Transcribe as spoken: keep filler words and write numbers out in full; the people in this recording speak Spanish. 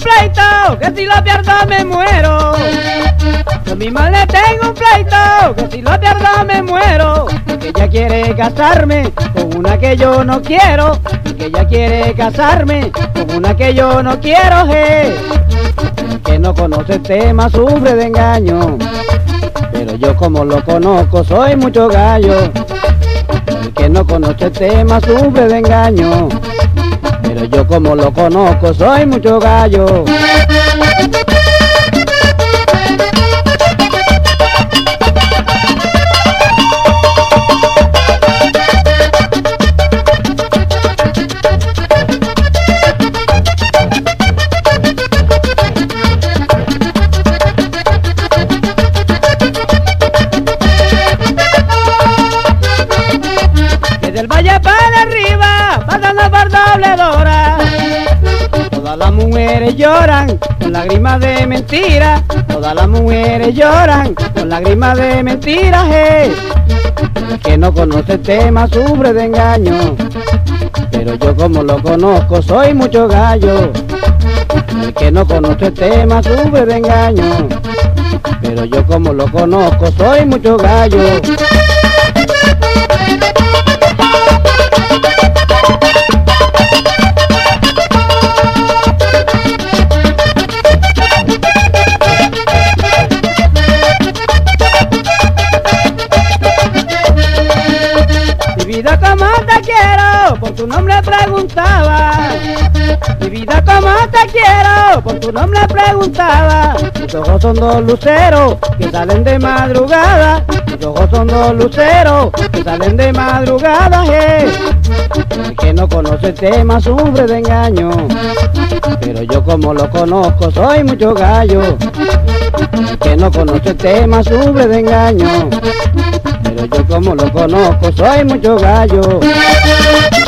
pleito, que si lo pierdo me muero. Yo misma le tengo un pleito, que si lo pierdo me muero. Que ella quiere casarme con una que yo no quiero. Que ella quiere casarme con una que yo no quiero. Hey. El que no conoce el tema sufre de engaño, pero yo como lo conozco soy mucho gallo. El que no conoce el tema sufre de engaño, pero yo como lo conozco soy mucho gallo. Del valle para arriba, pasando por Dobledora, todas las mujeres lloran con lágrimas de mentira. Todas las mujeres lloran con lágrimas de mentira. Hey. El que no conoce el tema sufre de engaño, pero yo como lo conozco soy mucho gallo. El que no conoce el tema sufre de engaño, pero yo como lo conozco soy mucho gallo. Mi vida como te quiero, por tu nombre preguntaba. Mi vida como te quiero, por tu nombre preguntaba. Mis ojos son dos luceros que salen de madrugada. Mis ojos son dos luceros que salen de madrugada. Hey. El que no conoce el tema sufre de engaño, pero yo como lo conozco soy mucho gallo. El que no conoce el tema sufre de engaño, pero yo como lo conozco soy mucho gallo.